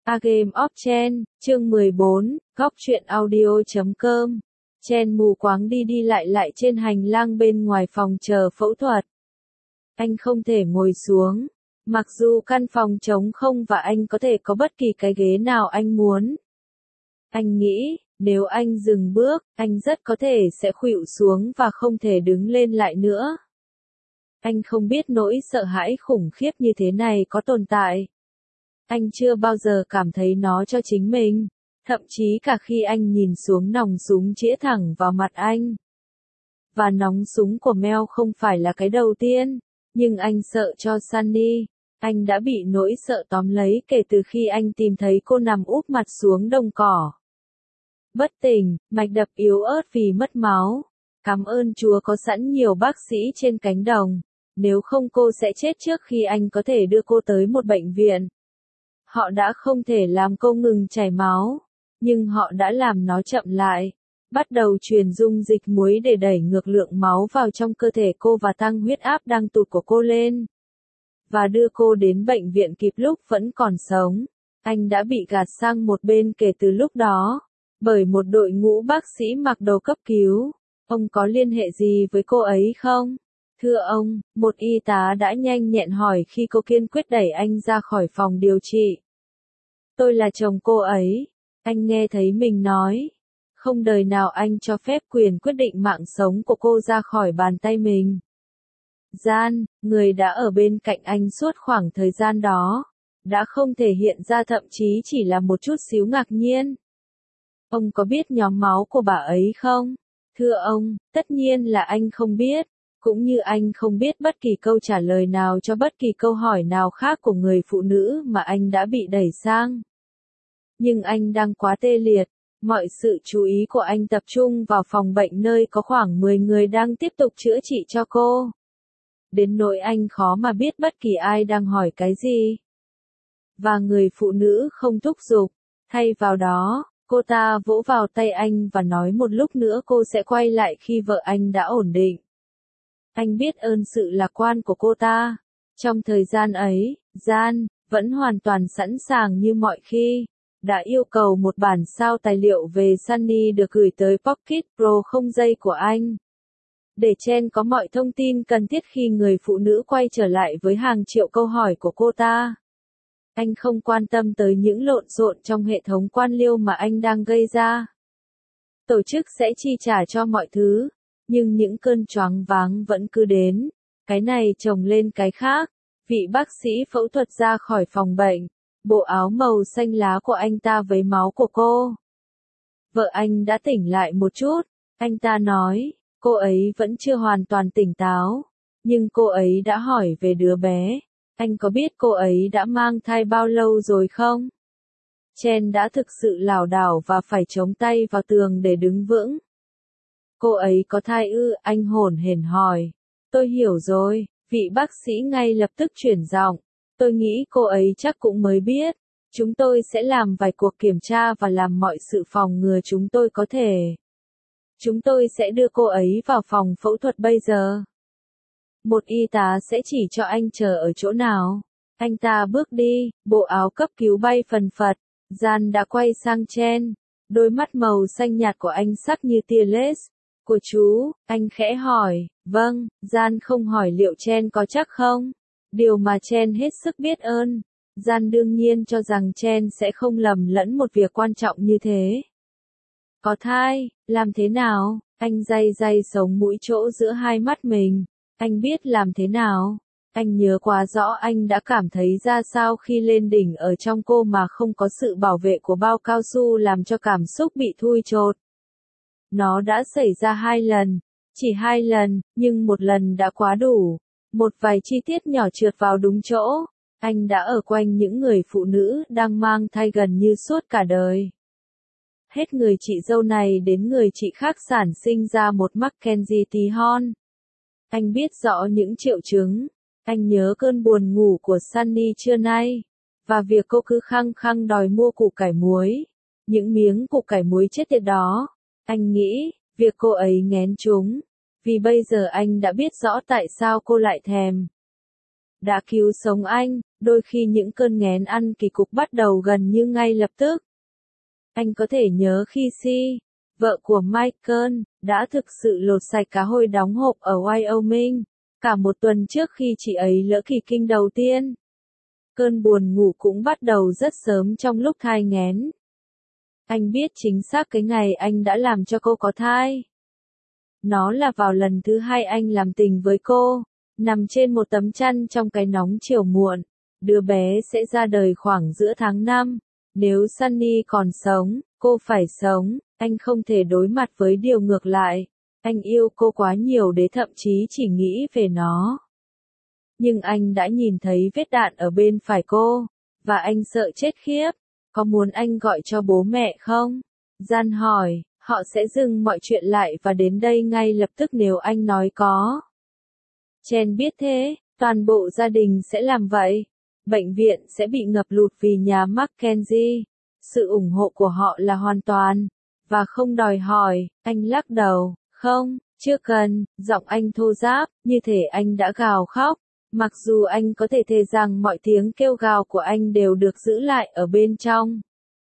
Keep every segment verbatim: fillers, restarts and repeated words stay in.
A Game of Chen, chương mười bốn, góc truyện audio chấm com. Chen mù quáng đi đi lại lại trên hành lang bên ngoài phòng chờ phẫu thuật. Anh không thể ngồi xuống, mặc dù căn phòng trống không và anh có thể có bất kỳ cái ghế nào anh muốn. Anh nghĩ, nếu anh dừng bước, anh rất có thể sẽ khuỵu xuống và không thể đứng lên lại nữa. Anh không biết nỗi sợ hãi khủng khiếp như thế này có tồn tại. Anh chưa bao giờ cảm thấy nó cho chính mình, thậm chí cả khi anh nhìn xuống nòng súng chĩa thẳng vào mặt anh. Và nòng súng của Mel không phải là cái đầu tiên, nhưng anh sợ cho Sunny. Anh đã bị nỗi sợ tóm lấy kể từ khi anh tìm thấy cô nằm úp mặt xuống đồng cỏ. Bất tỉnh, mạch đập yếu ớt vì mất máu. Cảm ơn Chúa có sẵn nhiều bác sĩ trên cánh đồng, nếu không cô sẽ chết trước khi anh có thể đưa cô tới một bệnh viện. Họ đã không thể làm cô ngừng chảy máu, nhưng họ đã làm nó chậm lại, bắt đầu truyền dung dịch muối để đẩy ngược lượng máu vào trong cơ thể cô và tăng huyết áp đang tụt của cô lên. Và đưa cô đến bệnh viện kịp lúc vẫn còn sống. Anh đã bị gạt sang một bên kể từ lúc đó, bởi một đội ngũ bác sĩ mặc đồ cấp cứu. Ông có liên hệ gì với cô ấy không? Thưa ông, một y tá đã nhanh nhẹn hỏi khi cô kiên quyết đẩy anh ra khỏi phòng điều trị. Tôi là chồng cô ấy. Anh nghe thấy mình nói. Không đời nào anh cho phép quyền quyết định mạng sống của cô ra khỏi bàn tay mình. Gian, người đã ở bên cạnh anh suốt khoảng thời gian đó, đã không thể hiện ra thậm chí chỉ là một chút xíu ngạc nhiên. Ông có biết nhóm máu của bà ấy không? Thưa ông, tất nhiên là anh không biết. Cũng như anh không biết bất kỳ câu trả lời nào cho bất kỳ câu hỏi nào khác của người phụ nữ mà anh đã bị đẩy sang. Nhưng anh đang quá tê liệt, mọi sự chú ý của anh tập trung vào phòng bệnh nơi có khoảng mười người đang tiếp tục chữa trị cho cô. Đến nỗi anh khó mà biết bất kỳ ai đang hỏi cái gì. Và người phụ nữ không thúc giục, thay vào đó, cô ta vỗ vào tay anh và nói một lúc nữa cô sẽ quay lại khi vợ anh đã ổn định. Anh biết ơn sự lạc quan của cô ta. Trong thời gian ấy, Gian, vẫn hoàn toàn sẵn sàng như mọi khi, đã yêu cầu một bản sao tài liệu về Sunny được gửi tới Pocket Pro không dây của anh. Để Chen có mọi thông tin cần thiết khi người phụ nữ quay trở lại với hàng triệu câu hỏi của cô ta. Anh không quan tâm tới những lộn xộn trong hệ thống quan liêu mà anh đang gây ra. Tổ chức sẽ chi trả cho mọi thứ. Nhưng những cơn choáng váng vẫn cứ đến, cái này chồng lên cái khác. Vị bác sĩ phẫu thuật ra khỏi phòng bệnh, bộ áo màu xanh lá của anh ta với máu của cô. Vợ anh đã tỉnh lại một chút, anh ta nói, cô ấy vẫn chưa hoàn toàn tỉnh táo, nhưng cô ấy đã hỏi về đứa bé. Anh có biết cô ấy đã mang thai bao lâu rồi không? Chen đã thực sự lảo đảo và phải chống tay vào tường để đứng vững. Cô ấy có thai ư? Anh hổn hển hỏi. Tôi hiểu rồi, vị bác sĩ ngay lập tức chuyển giọng. Tôi nghĩ cô ấy chắc cũng mới biết. Chúng tôi sẽ làm vài cuộc kiểm tra và làm mọi sự phòng ngừa chúng tôi có thể. Chúng tôi sẽ đưa cô ấy vào phòng phẫu thuật bây giờ. Một y tá sẽ chỉ cho anh chờ ở chỗ nào. Anh ta bước đi, bộ áo cấp cứu bay phần phật. Gian đã quay sang Chen. Đôi mắt màu xanh nhạt của anh sắc như tia laser. Của chú, anh khẽ hỏi, vâng, Gian không hỏi liệu Chen có chắc không? Điều mà Chen hết sức biết ơn. Gian đương nhiên cho rằng Chen sẽ không lầm lẫn một việc quan trọng như thế. Có thai, làm thế nào? Anh day day sống mũi chỗ giữa hai mắt mình. Anh biết làm thế nào? Anh nhớ quá rõ anh đã cảm thấy ra sao khi lên đỉnh ở trong cô mà không có sự bảo vệ của bao cao su làm cho cảm xúc bị thui chột. Nó đã xảy ra hai lần, chỉ hai lần, nhưng một lần đã quá đủ. Một vài chi tiết nhỏ trượt vào đúng chỗ. Anh đã ở quanh những người phụ nữ đang mang thai gần như suốt cả đời. Hết người chị dâu này đến người chị khác sản sinh ra một Mackenzie tí hon. Anh biết rõ những triệu chứng. Anh nhớ cơn buồn ngủ của Sunny trưa nay. Và việc cô cứ khăng khăng đòi mua củ cải muối. Những miếng củ cải muối chết tiệt đó. Anh nghĩ, việc cô ấy nghén chúng. Vì bây giờ anh đã biết rõ tại sao cô lại thèm. đã cứu sống anh, đôi khi những cơn nghén ăn kỳ cục bắt đầu gần như ngay lập tức. Anh có thể nhớ khi Si, vợ của Michael, đã thực sự lột sạch cá hồi đóng hộp ở Wyoming, cả một tuần trước khi chị ấy lỡ kỳ kinh đầu tiên. Cơn buồn ngủ cũng bắt đầu rất sớm trong lúc thai nghén. Anh biết chính xác cái ngày anh đã làm cho cô có thai. Nó là vào lần thứ hai anh làm tình với cô, nằm trên một tấm chăn trong cái nóng chiều muộn. Đứa bé sẽ ra đời khoảng giữa tháng năm. Nếu Sunny còn sống, cô phải sống, anh không thể đối mặt với điều ngược lại. Anh yêu cô quá nhiều để thậm chí chỉ nghĩ về nó. Nhưng anh đã nhìn thấy vết đạn ở bên phải cô, và anh sợ chết khiếp. Có muốn anh gọi cho bố mẹ không? Gian hỏi, họ sẽ dừng mọi chuyện lại và đến đây ngay lập tức nếu anh nói có. Chen biết thế, toàn bộ gia đình sẽ làm vậy. Bệnh viện sẽ bị ngập lụt vì nhà Mackenzie. Sự ủng hộ của họ là hoàn toàn, và không đòi hỏi. Anh lắc đầu, không, chưa cần, giọng anh thô ráp, như thể anh đã gào khóc. Mặc dù anh có thể thề rằng mọi tiếng kêu gào của anh đều được giữ lại ở bên trong.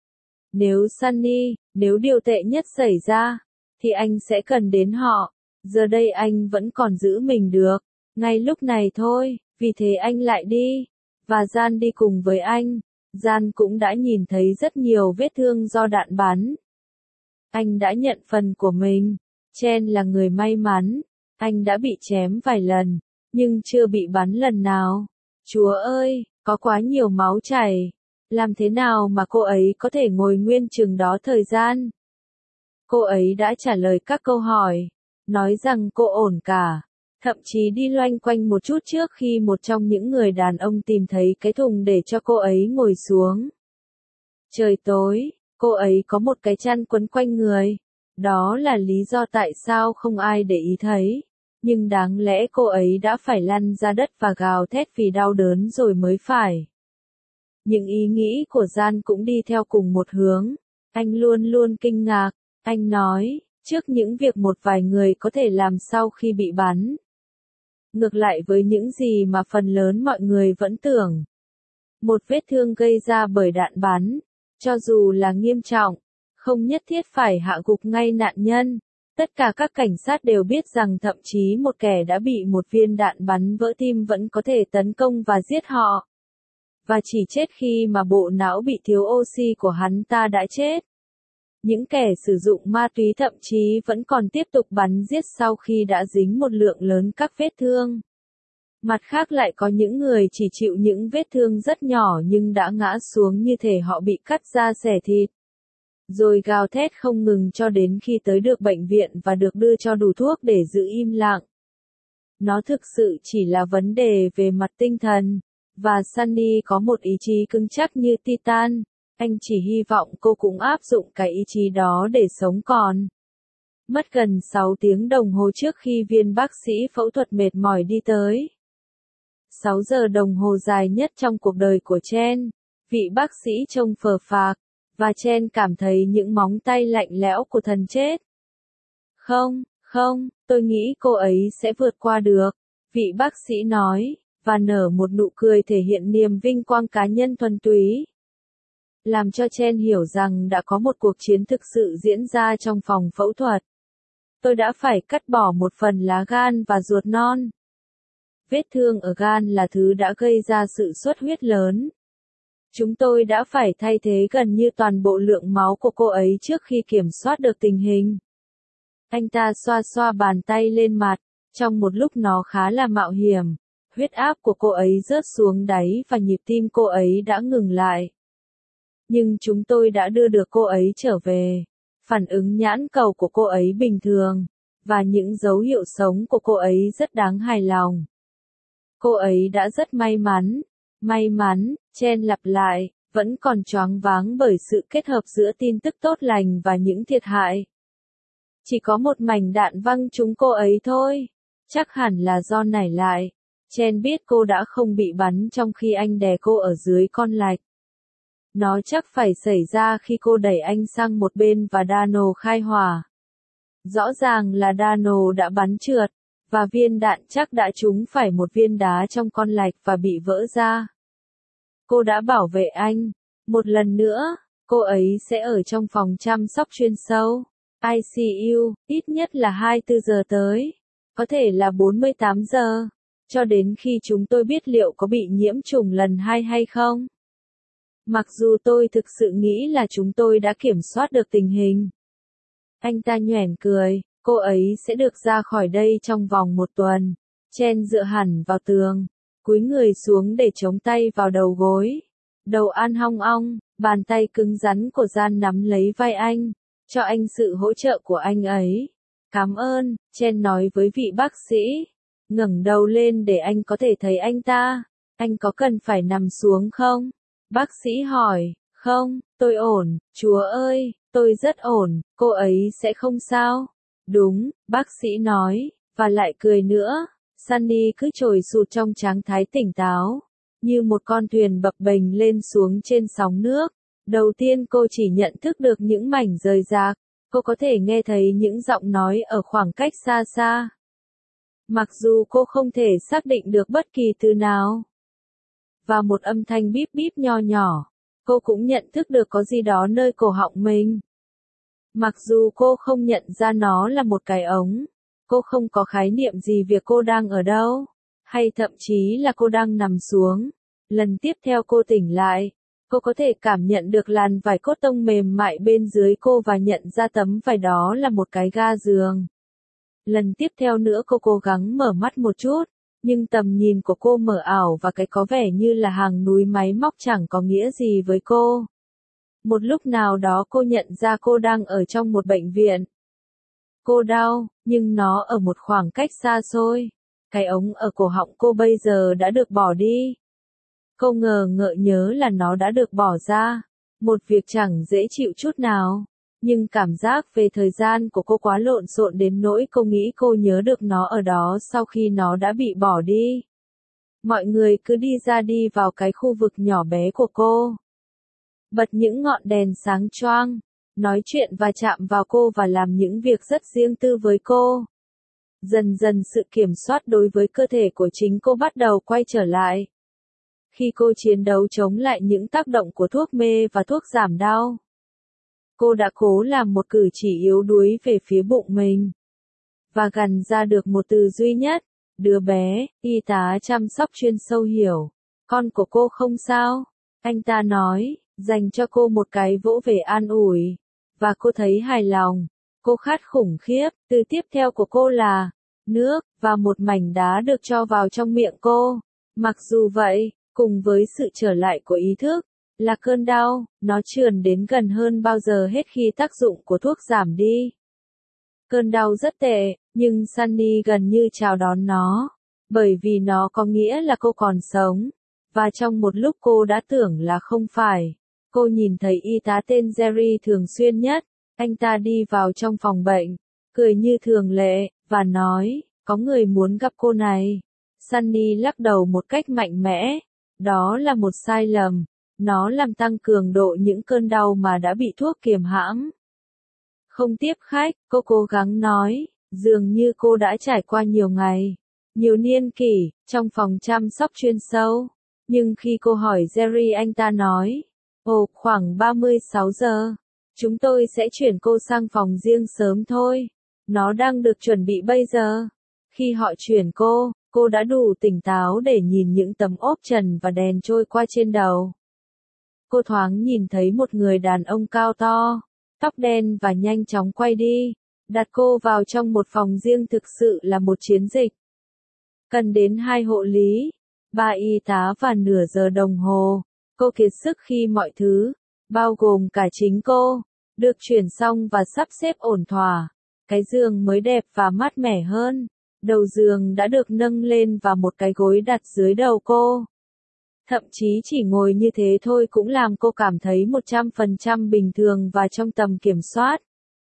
Nếu Sunny, nếu điều tệ nhất xảy ra, thì anh sẽ cần đến họ. Giờ đây anh vẫn còn giữ mình được. Ngay lúc này thôi, vì thế anh lại đi. Và Gian đi cùng với anh. Gian cũng đã nhìn thấy rất nhiều vết thương do đạn bắn. Anh đã nhận phần của mình. Chen là người may mắn. Anh đã bị chém vài lần, nhưng chưa bị bắn lần nào. Chúa ơi, có quá nhiều máu chảy. Làm thế nào mà cô ấy có thể ngồi nguyên chừng đó thời gian? Cô ấy đã trả lời các câu hỏi, nói rằng cô ổn cả. Thậm chí đi loanh quanh một chút trước khi một trong những người đàn ông tìm thấy cái thùng để cho cô ấy ngồi xuống. Trời tối, cô ấy có một cái chăn quấn quanh người. Đó là lý do tại sao không ai để ý thấy. Nhưng đáng lẽ cô ấy đã phải lăn ra đất và gào thét vì đau đớn rồi mới phải. Những ý nghĩ của Gian cũng đi theo cùng một hướng. Anh luôn luôn kinh ngạc. Anh nói, trước những việc một vài người có thể làm sau khi bị bắn. Ngược lại với những gì mà phần lớn mọi người vẫn tưởng. Một vết thương gây ra bởi đạn bắn, cho dù là nghiêm trọng, không nhất thiết phải hạ gục ngay nạn nhân. Tất cả các cảnh sát đều biết rằng thậm chí một kẻ đã bị một viên đạn bắn vỡ tim vẫn có thể tấn công và giết họ. Và chỉ chết khi mà bộ não bị thiếu oxy của hắn ta đã chết. Những kẻ sử dụng ma túy thậm chí vẫn còn tiếp tục bắn giết sau khi đã dính một lượng lớn các vết thương. Mặt khác lại có những người chỉ chịu những vết thương rất nhỏ nhưng đã ngã xuống như thể họ bị cắt da xẻ thịt. Rồi gào thét không ngừng cho đến khi tới được bệnh viện và được đưa cho đủ thuốc để giữ im lặng. Nó thực sự chỉ là vấn đề về mặt tinh thần. Và Sunny có một ý chí cứng chắc như Titan. Anh chỉ hy vọng cô cũng áp dụng cái ý chí đó để sống còn. Mất gần sáu tiếng đồng hồ trước khi viên bác sĩ phẫu thuật mệt mỏi đi tới. sáu giờ đồng hồ dài nhất trong cuộc đời của Chen. Vị bác sĩ trông phờ phạc, và Chen cảm thấy những móng tay lạnh lẽo của thần chết. Không, không, tôi nghĩ cô ấy sẽ vượt qua được, vị bác sĩ nói, và nở một nụ cười thể hiện niềm vinh quang cá nhân thuần túy. Làm cho Chen hiểu rằng đã có một cuộc chiến thực sự diễn ra trong phòng phẫu thuật. Tôi đã phải cắt bỏ một phần lá gan và ruột non. Vết thương ở gan là thứ đã gây ra sự xuất huyết lớn. Chúng tôi đã phải thay thế gần như toàn bộ lượng máu của cô ấy trước khi kiểm soát được tình hình. Anh ta xoa xoa bàn tay lên mặt, trong một lúc nó khá là mạo hiểm. Huyết áp của cô ấy rớt xuống đáy và nhịp tim cô ấy đã ngừng lại. Nhưng chúng tôi đã đưa được cô ấy trở về. Phản ứng nhãn cầu của cô ấy bình thường, và những dấu hiệu sống của cô ấy rất đáng hài lòng. Cô ấy đã rất may mắn. May mắn, Chen lặp lại, vẫn còn choáng váng bởi sự kết hợp giữa tin tức tốt lành và những thiệt hại. Chỉ có một mảnh đạn văng trúng cô ấy thôi. Chắc hẳn là do nảy lại. Chen biết cô đã không bị bắn trong khi anh đè cô ở dưới con lạch. Nó chắc phải xảy ra khi cô đẩy anh sang một bên và Dano khai hỏa. Rõ ràng là Dano đã bắn trượt, và viên đạn chắc đã trúng phải một viên đá trong con lạch và bị vỡ ra. Cô đã bảo vệ anh. Một lần nữa, cô ấy sẽ ở trong phòng chăm sóc chuyên sâu, I C U, ít nhất là hai mươi bốn giờ tới. Có thể là bốn mươi tám giờ. Cho đến khi chúng tôi biết liệu có bị nhiễm trùng lần hai hay không. Mặc dù tôi thực sự nghĩ là chúng tôi đã kiểm soát được tình hình. Anh ta nhoẻn cười, cô ấy sẽ được ra khỏi đây trong vòng một tuần. Chen dựa hẳn vào tường, cúi người xuống để chống tay vào đầu gối. Đầu An hong ong, bàn tay cứng rắn của Gian nắm lấy vai anh, cho anh sự hỗ trợ của anh ấy. Cảm ơn, Chen nói với vị bác sĩ. Ngẩng đầu lên để anh có thể thấy anh ta. Anh có cần phải nằm xuống không? Bác sĩ hỏi. Không, tôi ổn, Chúa ơi, tôi rất ổn, cô ấy sẽ không sao. Đúng, bác sĩ nói, và lại cười nữa. Sunny cứ trồi sụt trong trạng thái tỉnh táo, như một con thuyền bập bềnh lên xuống trên sóng nước. Đầu tiên cô chỉ nhận thức được những mảnh rời rạc, cô có thể nghe thấy những giọng nói ở khoảng cách xa xa. Mặc dù cô không thể xác định được bất kỳ từ nào. Và một âm thanh bíp bíp nho nhỏ, cô cũng nhận thức được có gì đó nơi cổ họng mình. Mặc dù cô không nhận ra nó là một cái ống, cô không có khái niệm gì việc cô đang ở đâu, hay thậm chí là cô đang nằm xuống. Lần tiếp theo cô tỉnh lại, cô có thể cảm nhận được làn vải cốt tông mềm mại bên dưới cô và nhận ra tấm vải đó là một cái ga giường. Lần tiếp theo nữa cô cố gắng mở mắt một chút, nhưng tầm nhìn của cô mờ ảo và cái có vẻ như là hàng núi máy móc chẳng có nghĩa gì với cô. Một lúc nào đó cô nhận ra cô đang ở trong một bệnh viện. Cô đau, nhưng nó ở một khoảng cách xa xôi. Cái ống ở cổ họng cô bây giờ đã được bỏ đi. Cô ngờ ngợ nhớ là nó đã được bỏ ra. Một việc chẳng dễ chịu chút nào. Nhưng cảm giác về thời gian của cô quá lộn xộn đến nỗi cô nghĩ cô nhớ được nó ở đó sau khi nó đã bị bỏ đi. Mọi người cứ đi ra đi vào cái khu vực nhỏ bé của cô. Bật những ngọn đèn sáng choang, nói chuyện và chạm vào cô và làm những việc rất riêng tư với cô. Dần dần sự kiểm soát đối với cơ thể của chính cô bắt đầu quay trở lại. Khi cô chiến đấu chống lại những tác động của thuốc mê và thuốc giảm đau, cô đã cố làm một cử chỉ yếu đuối về phía bụng mình. Và gằn ra được một từ duy nhất, đứa bé, y tá chăm sóc chuyên sâu hiểu. Con của cô không sao, anh ta nói, dành cho cô một cái vỗ về an ủi. Và cô thấy hài lòng. Cô khát khủng khiếp, từ tiếp theo của cô là nước, và một mảnh đá được cho vào trong miệng cô. Mặc dù vậy, cùng với sự trở lại của ý thức, là cơn đau, nó trườn đến gần hơn bao giờ hết khi tác dụng của thuốc giảm đi. Cơn đau rất tệ, nhưng Sunny gần như chào đón nó, bởi vì nó có nghĩa là cô còn sống. Và trong một lúc cô đã tưởng là không phải, cô nhìn thấy y tá tên Jerry thường xuyên nhất. Anh ta đi vào trong phòng bệnh, cười như thường lệ, và nói, có người muốn gặp cô này. Sunny lắc đầu một cách mạnh mẽ. Đó là một sai lầm. Nó làm tăng cường độ những cơn đau mà đã bị thuốc kiềm hãm. Không tiếp khách, cô cố gắng nói, dường như cô đã trải qua nhiều ngày, nhiều niên kỷ, trong phòng chăm sóc chuyên sâu. Nhưng khi cô hỏi Jerry anh ta nói, ồ, khoảng ba mươi sáu giờ. Chúng tôi sẽ chuyển cô sang phòng riêng sớm thôi. Nó đang được chuẩn bị bây giờ. Khi họ chuyển cô, cô đã đủ tỉnh táo để nhìn những tấm ốp trần và đèn trôi qua trên đầu. Cô thoáng nhìn thấy một người đàn ông cao to, tóc đen và nhanh chóng quay đi, đặt cô vào trong một phòng riêng thực sự là một chiến dịch. Cần đến hai hộ lý, ba y tá và nửa giờ đồng hồ. Cô kiệt sức khi mọi thứ, bao gồm cả chính cô, được chuyển xong và sắp xếp ổn thỏa. Cái giường mới đẹp và mát mẻ hơn. Đầu giường đã được nâng lên và một cái gối đặt dưới đầu cô. Thậm chí chỉ ngồi như thế thôi cũng làm cô cảm thấy một trăm phần trăm bình thường và trong tầm kiểm soát.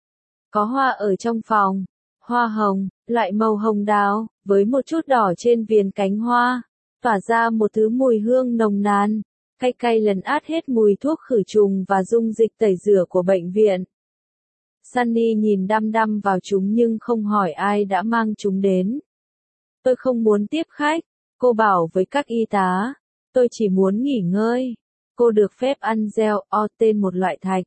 Có hoa ở trong phòng. Hoa hồng, loại màu hồng đào, với một chút đỏ trên viền cánh hoa. Tỏa ra một thứ mùi hương nồng nàn. Cay cay lấn át hết mùi thuốc khử trùng và dung dịch tẩy rửa của bệnh viện. Sunny nhìn đăm đăm vào chúng nhưng không hỏi ai đã mang chúng đến. Tôi không muốn tiếp khách. Cô bảo với các y tá. Tôi chỉ muốn nghỉ ngơi. Cô được phép ăn gel o tên một loại thạch.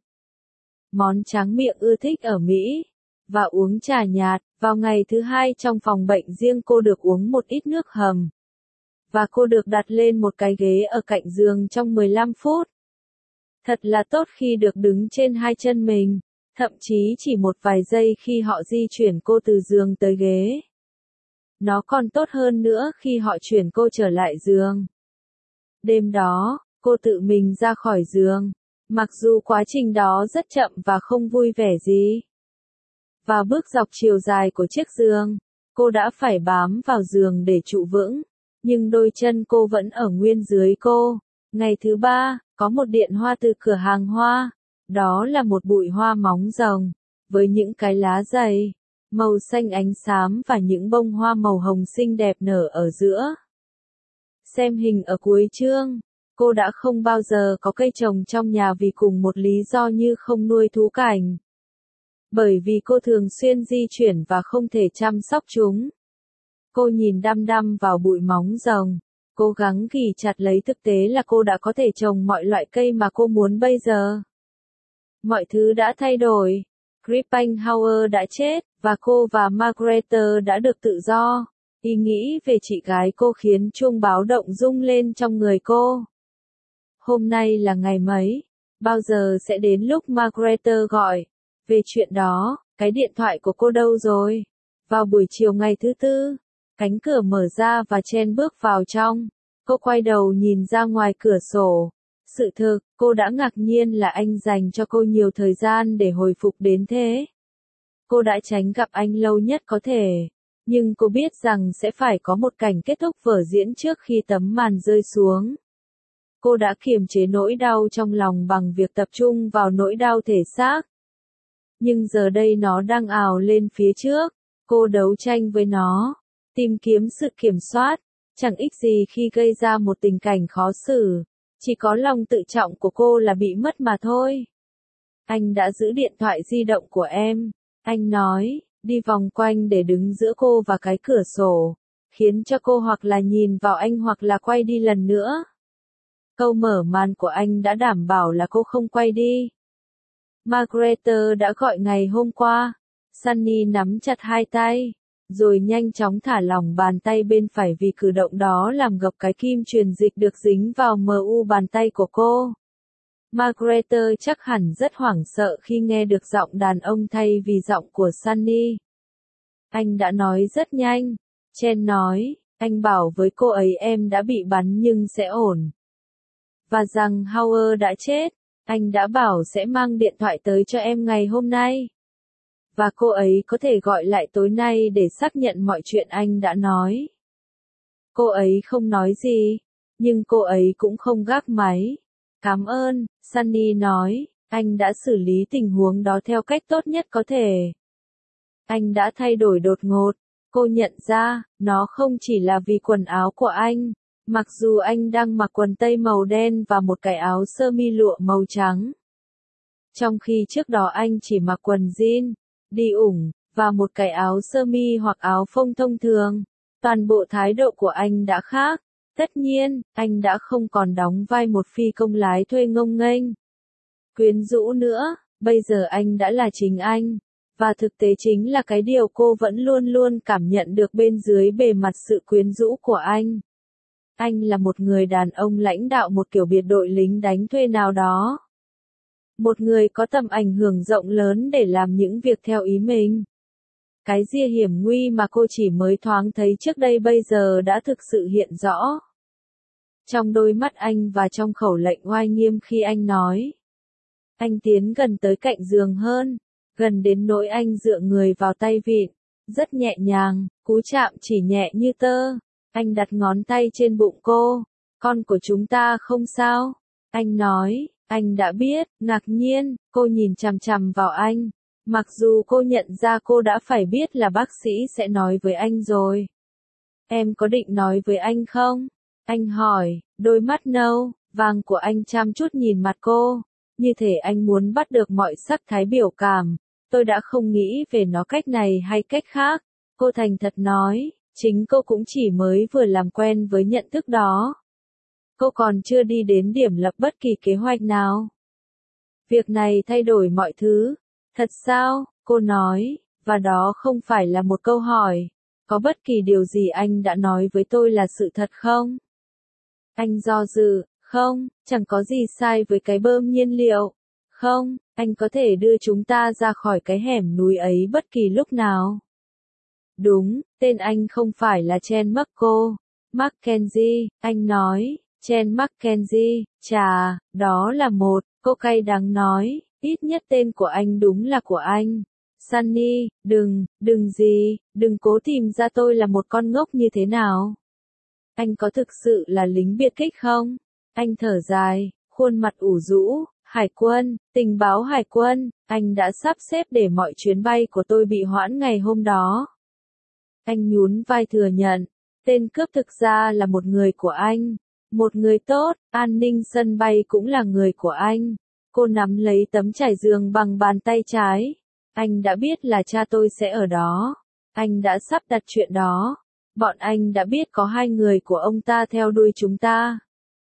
Món tráng miệng ưa thích ở Mỹ. Và uống trà nhạt. Vào ngày thứ hai trong phòng bệnh riêng cô được uống một ít nước hầm. Và cô được đặt lên một cái ghế ở cạnh giường trong mười lăm phút. Thật là tốt khi được đứng trên hai chân mình. Thậm chí chỉ một vài giây khi họ di chuyển cô từ giường tới ghế. Nó còn tốt hơn nữa khi họ chuyển cô trở lại giường. Đêm đó, cô tự mình ra khỏi giường. Mặc dù quá trình đó rất chậm và không vui vẻ gì. Và bước dọc chiều dài của chiếc giường, cô đã phải bám vào giường để trụ vững. Nhưng đôi chân cô vẫn ở nguyên dưới cô. Ngày thứ ba, có một điện hoa từ cửa hàng hoa. Đó là một bụi hoa móng rồng, với những cái lá dày, màu xanh ánh xám và những bông hoa màu hồng xinh đẹp nở ở giữa. Xem hình ở cuối chương, cô đã không bao giờ có cây trồng trong nhà vì cùng một lý do như không nuôi thú cảnh. Bởi vì cô thường xuyên di chuyển và không thể chăm sóc chúng. Cô nhìn đăm đăm vào bụi móng rồng, cố gắng ghì chặt lấy thực tế là cô đã có thể trồng mọi loại cây mà cô muốn bây giờ. Mọi thứ đã thay đổi. Kippenhauer đã chết, và cô và Margarethe đã được tự do. Ý nghĩ về chị gái cô khiến chuông báo động rung lên trong người cô. Hôm nay là ngày mấy? Bao giờ sẽ đến lúc Margarethe gọi? Về chuyện đó, cái điện thoại của cô đâu rồi? Vào buổi chiều ngày thứ tư, cánh cửa mở ra và Chen bước vào trong. Cô quay đầu nhìn ra ngoài cửa sổ. Sự thực, cô đã ngạc nhiên là anh dành cho cô nhiều thời gian để hồi phục đến thế. Cô đã tránh gặp anh lâu nhất có thể. Nhưng cô biết rằng sẽ phải có một cảnh kết thúc vở diễn trước khi tấm màn rơi xuống. Cô đã kiềm chế nỗi đau trong lòng bằng việc tập trung vào nỗi đau thể xác. Nhưng giờ đây nó đang ào lên phía trước. Cô đấu tranh với nó. Tìm kiếm sự kiểm soát. Chẳng ích gì khi gây ra một tình cảnh khó xử. Chỉ có lòng tự trọng của cô là bị mất mà thôi. Anh đã giữ điện thoại di động của em. Anh nói, đi vòng quanh để đứng giữa cô và cái cửa sổ. Khiến cho cô hoặc là nhìn vào anh hoặc là quay đi lần nữa. Câu mở màn của anh đã đảm bảo là cô không quay đi. Margarethe đã gọi ngày hôm qua. Sunny nắm chặt hai tay. Rồi nhanh chóng thả lỏng bàn tay bên phải vì cử động đó làm gập cái kim truyền dịch được dính vào em u bàn tay của cô. Margarethe chắc hẳn rất hoảng sợ khi nghe được giọng đàn ông thay vì giọng của Sunny. Anh đã nói rất nhanh. Chen nói, anh bảo với cô ấy em đã bị bắn nhưng sẽ ổn. Và rằng Howard đã chết. Anh đã bảo sẽ mang điện thoại tới cho em ngày hôm nay. Và cô ấy có thể gọi lại tối nay để xác nhận mọi chuyện anh đã nói. Cô ấy không nói gì, nhưng cô ấy cũng không gác máy. Cảm ơn, Sunny nói, anh đã xử lý tình huống đó theo cách tốt nhất có thể. Anh đã thay đổi đột ngột. Cô nhận ra, nó không chỉ là vì quần áo của anh, mặc dù anh đang mặc quần tây màu đen và một cái áo sơ mi lụa màu trắng. Trong khi trước đó anh chỉ mặc quần jean, đi ủng, và một cái áo sơ mi hoặc áo phông thông thường. Toàn bộ thái độ của anh đã khác. Tất nhiên, anh đã không còn đóng vai một phi công lái thuê ngông nghênh, quyến rũ nữa, bây giờ anh đã là chính anh. Và thực tế chính là cái điều cô vẫn luôn luôn cảm nhận được bên dưới bề mặt sự quyến rũ của anh. Anh là một người đàn ông lãnh đạo một kiểu biệt đội lính đánh thuê nào đó. Một người có tầm ảnh hưởng rộng lớn để làm những việc theo ý mình. Cái ria hiểm nguy mà cô chỉ mới thoáng thấy trước đây bây giờ đã thực sự hiện rõ. Trong đôi mắt anh và trong khẩu lệnh oai nghiêm khi anh nói. Anh tiến gần tới cạnh giường hơn, gần đến nỗi anh dựa người vào tay vịn, rất nhẹ nhàng, cú chạm chỉ nhẹ như tơ. Anh đặt ngón tay trên bụng cô. Con của chúng ta không sao. Anh nói, anh đã biết, ngạc nhiên, cô nhìn chằm chằm vào anh. Mặc dù cô nhận ra cô đã phải biết là bác sĩ sẽ nói với anh rồi. Em có định nói với anh không? Anh hỏi, đôi mắt nâu, vàng của anh chăm chút nhìn mặt cô. Như thể anh muốn bắt được mọi sắc thái biểu cảm. Tôi đã không nghĩ về nó cách này hay cách khác. Cô thành thật nói, Chính cô cũng chỉ mới vừa làm quen với nhận thức đó. Cô còn chưa đi đến điểm lập bất kỳ kế hoạch nào. Việc này thay đổi mọi thứ. Thật sao? Cô nói, và đó không phải là một câu hỏi. Có bất kỳ điều gì anh đã nói với tôi là sự thật không? Anh do dự, không, chẳng có gì sai với cái bơm nhiên liệu. Không, anh có thể đưa chúng ta ra khỏi cái hẻm núi ấy bất kỳ lúc nào. Đúng, tên anh không phải là Chen Marco. Mackenzie, anh nói, Chen Mackenzie, chà, đó là một, cô cay đắng nói, ít nhất tên của anh đúng là của anh. Sunny, đừng, đừng gì, đừng cố tìm ra tôi là một con ngốc như thế nào. Anh có thực sự là lính biệt kích không? Anh thở dài, khuôn mặt ủ rũ, Hải quân, tình báo Hải quân, anh đã sắp xếp để mọi chuyến bay của tôi bị hoãn ngày hôm đó. Anh nhún vai thừa nhận, tên cướp thực ra là một người của anh. Một người tốt, an ninh sân bay cũng là người của anh. Cô nắm lấy tấm trải giường bằng bàn tay trái. Anh đã biết là cha tôi sẽ ở đó. Anh đã sắp đặt chuyện đó. Bọn anh đã biết có hai người của ông ta theo đuôi chúng ta.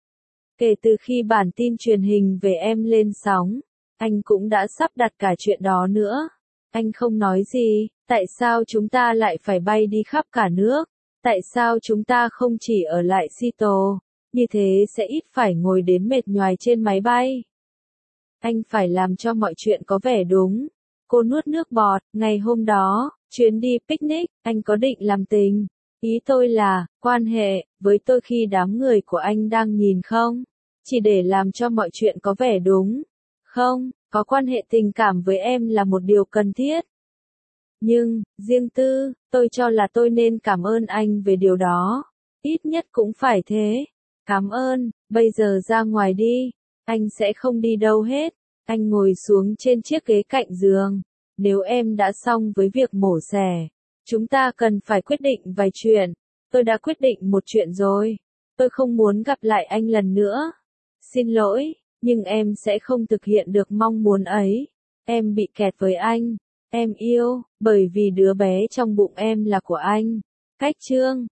Kể từ khi bản tin truyền hình về em lên sóng, anh cũng đã sắp đặt cả chuyện đó nữa. Anh không nói gì, tại sao chúng ta lại phải bay đi khắp cả nước? Tại sao chúng ta không chỉ ở lại Seattle? Như thế sẽ ít phải ngồi đến mệt nhoài trên máy bay. Anh phải làm cho mọi chuyện có vẻ đúng. Cô nuốt nước bọt, ngày hôm đó, chuyến đi picnic, anh có định làm tình. Ý tôi là, quan hệ, với tôi khi đám người của anh đang nhìn không? Chỉ để làm cho mọi chuyện có vẻ đúng. Không, có quan hệ tình cảm với em là một điều cần thiết. Nhưng, riêng tư, tôi cho là tôi nên cảm ơn anh về điều đó. Ít nhất cũng phải thế. Cảm ơn, bây giờ ra ngoài đi. Anh sẽ không đi đâu hết. Anh ngồi xuống trên chiếc ghế cạnh giường. Nếu em đã xong với việc mổ xẻ, chúng ta cần phải quyết định vài chuyện. Tôi đã quyết định một chuyện rồi. Tôi không muốn gặp lại anh lần nữa. Xin lỗi, nhưng em sẽ không thực hiện được mong muốn ấy. Em bị kẹt với anh. Em yêu, bởi vì đứa bé trong bụng em là của anh. Cách chương